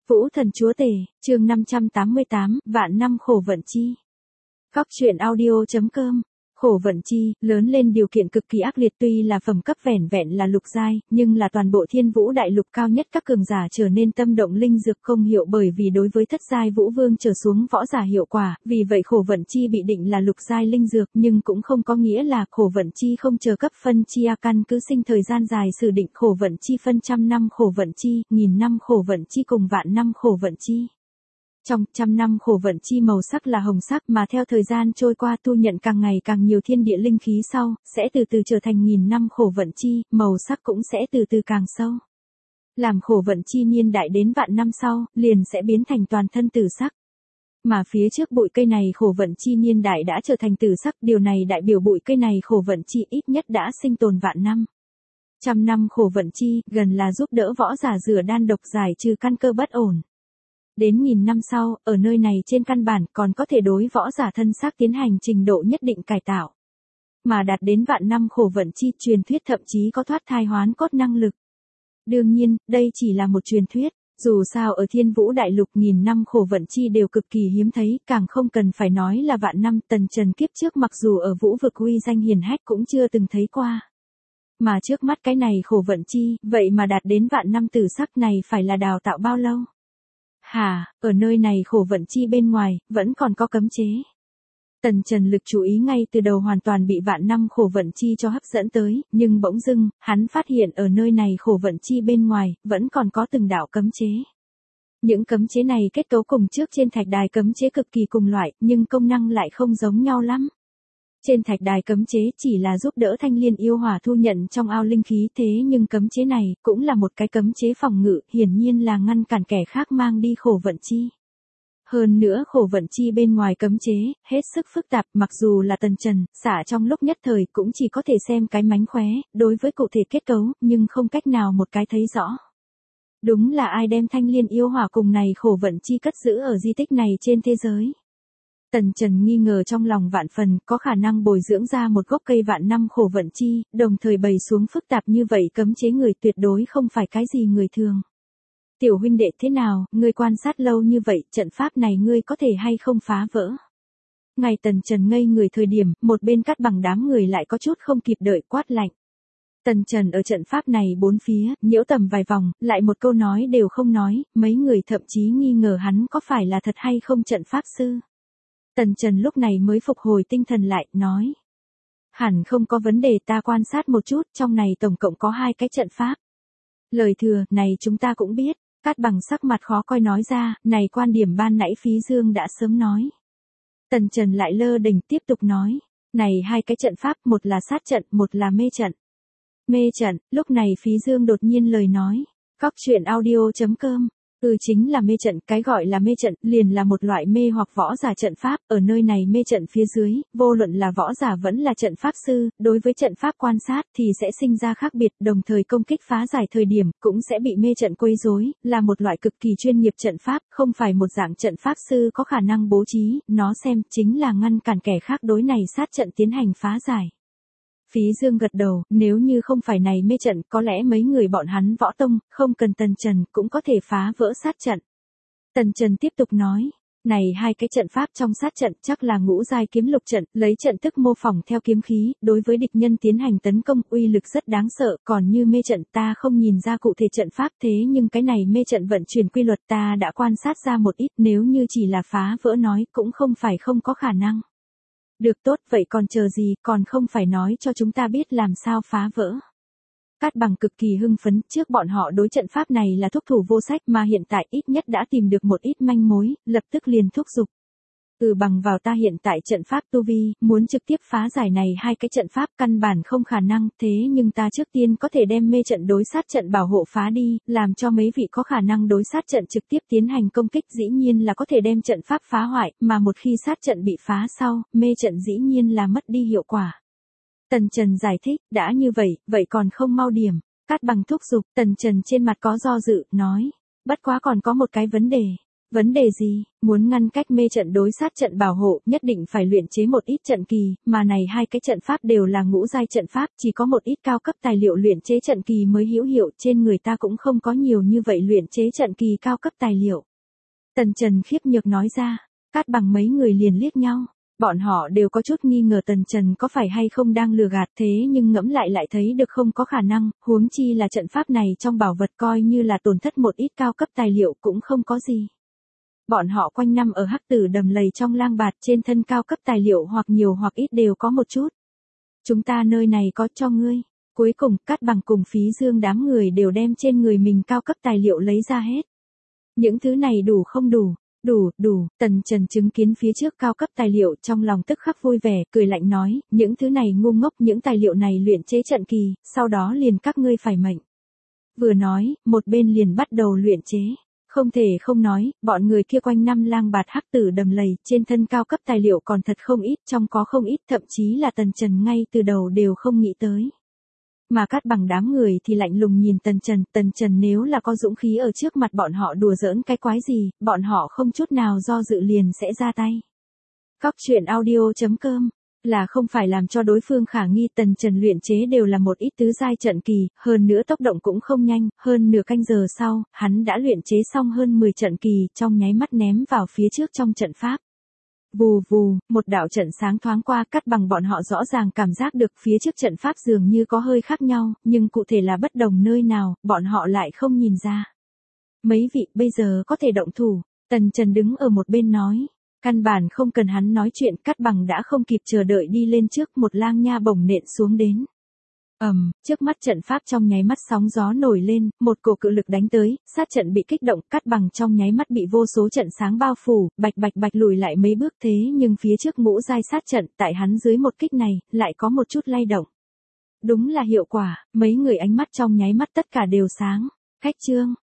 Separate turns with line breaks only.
Vũ thần chúa tể, chương 588, vạn năm khổ vận chi. Góc truyện audio.com. Khổ vận chi, lớn lên điều kiện cực kỳ ác liệt, tuy là phẩm cấp vẻn vẹn là lục giai, nhưng là toàn bộ thiên vũ đại lục cao nhất các cường giả trở nên tâm động linh dược không hiệu, bởi vì đối với thất giai vũ vương trở xuống võ giả hiệu quả, vì vậy khổ vận chi bị định là lục giai linh dược, nhưng cũng không có nghĩa là khổ vận chi không chờ cấp phân chia, căn cứ sinh thời gian dài sử định khổ vận chi phân trăm năm khổ vận chi, nghìn năm khổ vận chi cùng vạn năm khổ vận chi. Trong trăm năm khổ vận chi màu sắc là hồng sắc, mà theo thời gian trôi qua tu nhận càng ngày càng nhiều thiên địa linh khí sau, sẽ từ từ trở thành nghìn năm khổ vận chi, màu sắc cũng sẽ từ từ càng sâu. Làm khổ vận chi niên đại đến vạn năm sau, liền sẽ biến thành toàn thân tử sắc. Mà phía trước bụi cây này khổ vận chi niên đại đã trở thành tử sắc, điều này đại biểu bụi cây này khổ vận chi ít nhất đã sinh tồn vạn năm. Trăm năm khổ vận chi, gần là giúp đỡ võ giả rửa đan độc, giải trừ căn cơ bất ổn. Đến nghìn năm sau, ở nơi này trên căn bản còn có thể đối võ giả thân xác tiến hành trình độ nhất định cải tạo. Mà đạt đến vạn năm khổ vận chi, truyền thuyết thậm chí có thoát thai hoán cốt năng lực. Đương nhiên, đây chỉ là một truyền thuyết, dù sao ở thiên vũ đại lục nghìn năm khổ vận chi đều cực kỳ hiếm thấy, càng không cần phải nói là vạn năm. Tần Trần kiếp trước mặc dù ở vũ vực uy danh hiển hách cũng chưa từng thấy qua. Mà trước mắt cái này khổ vận chi, vậy mà đạt đến vạn năm tử sắc này phải là đào tạo bao lâu? Ở nơi này khổ vận chi bên ngoài, vẫn còn có cấm chế. Tần Trần lực chú ý ngay từ đầu hoàn toàn bị vạn năm khổ vận chi cho hấp dẫn tới, nhưng bỗng dưng, hắn phát hiện ở nơi này khổ vận chi bên ngoài, vẫn còn có từng đạo cấm chế. Những cấm chế này kết cấu cùng trước trên thạch đài cấm chế cực kỳ cùng loại, nhưng công năng lại không giống nhau lắm. Trên thạch đài cấm chế chỉ là giúp đỡ thanh liên yêu hỏa thu nhận trong ao linh khí, thế nhưng cấm chế này cũng là một cái cấm chế phòng ngự, hiển nhiên là ngăn cản kẻ khác mang đi khổ vận chi. Hơn nữa khổ vận chi bên ngoài cấm chế, hết sức phức tạp, mặc dù là Tần Trần, xả trong lúc nhất thời cũng chỉ có thể xem cái mánh khóe, đối với cụ thể kết cấu, nhưng không cách nào một cái thấy rõ. Đúng là ai đem thanh liên yêu hỏa cùng này khổ vận chi cất giữ ở di tích này trên thế giới? Tần Trần nghi ngờ trong lòng vạn phần, có khả năng bồi dưỡng ra một gốc cây vạn năm khổ vận chi, đồng thời bày xuống phức tạp như vậy cấm chế người tuyệt đối không phải cái gì người thường. Tiểu huynh đệ thế nào, ngươi quan sát lâu như vậy, trận pháp này ngươi có thể hay không phá vỡ? Ngày Tần Trần ngây người thời điểm, một bên Cát Bằng đám người lại có chút không kịp đợi quát lạnh. Tần Trần ở trận pháp này bốn phía, nhiễu tầm vài vòng, lại một câu nói đều không nói, mấy người thậm chí nghi ngờ hắn có phải là thật hay không trận pháp sư. Tần Trần lúc này mới phục hồi tinh thần lại, nói. Hẳn không có vấn đề, ta quan sát một chút, trong này tổng cộng có 2 cái trận pháp. Lời thừa, này chúng ta cũng biết, Cát Bằng sắc mặt khó coi nói ra, này quan điểm ban nãy Phí Dương đã sớm nói. Tần Trần lại lơ đỉnh tiếp tục nói, này 2 cái trận pháp, một là sát trận, một là mê trận. Mê trận, lúc này Phí Dương đột nhiên lời nói, góc truyện audio.com. Chính là mê trận, cái gọi là mê trận, liền là một loại mê hoặc võ giả trận pháp, ở nơi này mê trận phía dưới, vô luận là võ giả vẫn là trận pháp sư, đối với trận pháp quan sát thì sẽ sinh ra khác biệt, đồng thời công kích phá giải thời điểm, cũng sẽ bị mê trận quấy rối, là một loại cực kỳ chuyên nghiệp trận pháp, không phải một dạng trận pháp sư có khả năng bố trí, nó xem, chính là ngăn cản kẻ khác đối này sát trận tiến hành phá giải. Phí Dương gật đầu, nếu như không phải này mê trận, có lẽ mấy người bọn hắn võ tông, không cần Tần Trần, cũng có thể phá vỡ sát trận. Tần Trần tiếp tục nói, này 2 cái trận pháp trong sát trận chắc là ngũ giai kiếm lục trận, lấy trận thức mô phỏng theo kiếm khí, đối với địch nhân tiến hành tấn công, uy lực rất đáng sợ, còn như mê trận ta không nhìn ra cụ thể trận pháp, thế nhưng cái này mê trận vận chuyển quy luật ta đã quan sát ra một ít, nếu như chỉ là phá vỡ nói, cũng không phải không có khả năng. Được tốt, vậy còn chờ gì, còn không phải nói cho chúng ta biết làm sao phá vỡ. Cát Bằng cực kỳ hưng phấn, trước bọn họ đối trận pháp này là thúc thủ vô sách, mà hiện tại ít nhất đã tìm được một ít manh mối, lập tức liền thúc giục. Bằng vào ta hiện tại trận pháp tu vi, muốn trực tiếp phá giải này 2 cái trận pháp căn bản không khả năng, thế nhưng ta trước tiên có thể đem mê trận đối sát trận bảo hộ phá đi, làm cho mấy vị có khả năng đối sát trận trực tiếp tiến hành công kích, dĩ nhiên là có thể đem trận pháp phá hoại, mà một khi sát trận bị phá sau, mê trận dĩ nhiên là mất đi hiệu quả. Tần Trần giải thích, đã như vậy còn không mau điểm. Cát Bằng thúc giục, Tần Trần trên mặt có do dự, nói, bất quá còn có một cái vấn đề. Vấn đề gì, muốn ngăn cách mê trận đối sát trận bảo hộ, nhất định phải luyện chế một ít trận kỳ, mà này hai cái trận pháp đều là ngũ giai trận pháp, chỉ có một ít cao cấp tài liệu luyện chế trận kỳ mới hữu hiệu, trên người ta cũng không có nhiều như vậy luyện chế trận kỳ cao cấp tài liệu. Tần Trần khiếp nhược nói ra, Cát Bằng mấy người liền liếc nhau. Bọn họ đều có chút nghi ngờ Tần Trần có phải hay không đang lừa gạt, thế nhưng ngẫm lại thấy được không có khả năng, huống chi là trận pháp này trong bảo vật coi như là tổn thất một ít cao cấp tài liệu cũng không có gì. Bọn họ quanh năm ở hắc tử đầm lầy trong lang bạt, trên thân cao cấp tài liệu hoặc nhiều hoặc ít đều có một chút. Chúng ta nơi này có cho ngươi. Cuối cùng Cát Bằng cùng Phí Dương đám người đều đem trên người mình cao cấp tài liệu lấy ra hết. Những thứ này đủ không đủ? Đủ, Tần Trần chứng kiến phía trước cao cấp tài liệu trong lòng tức khắc vui vẻ, cười lạnh nói, những thứ này ngu ngốc, những tài liệu này luyện chế trận kỳ, sau đó liền các ngươi phải mệnh. Vừa nói, một bên liền bắt đầu luyện chế. Không thể không nói, bọn người kia quanh năm lang bạt hắc tử đầm lầy, trên thân cao cấp tài liệu còn thật không ít, trong có không ít, thậm chí là Tần Trần ngay từ đầu đều không nghĩ tới. Mà Cát Bằng đám người thì lạnh lùng nhìn Tần Trần nếu là có dũng khí ở trước mặt bọn họ đùa giỡn cái quái gì, bọn họ không chút nào do dự liền sẽ ra tay. Cóc truyện audio.com là không phải làm cho đối phương khả nghi, Tần Trần luyện chế đều là một ít tứ giai trận kỳ, hơn nữa tốc độ cũng không nhanh, hơn nửa canh giờ sau, hắn đã luyện chế xong hơn 10 trận kỳ, trong nháy mắt ném vào phía trước trong trận pháp. Vù vù, một đạo trận sáng thoáng qua, Cát Bằng bọn họ rõ ràng cảm giác được phía trước trận pháp dường như có hơi khác nhau, nhưng cụ thể là bất đồng nơi nào, bọn họ lại không nhìn ra. Mấy vị bây giờ có thể động thủ, Tần Trần đứng ở một bên nói. Căn bản không cần hắn nói chuyện, Cát Bằng đã không kịp chờ đợi đi lên trước, một lang nha bổng nện xuống đến. Trước mắt trận pháp trong nháy mắt sóng gió nổi lên, một cổ cự lực đánh tới, sát trận bị kích động, Cát Bằng trong nháy mắt bị vô số trận sáng bao phủ, bạch lùi lại mấy bước, thế nhưng phía trước ngũ giai sát trận, tại hắn dưới một kích này, lại có một chút lay động. Đúng là hiệu quả, mấy người ánh mắt trong nháy mắt tất cả đều sáng. Khách trương,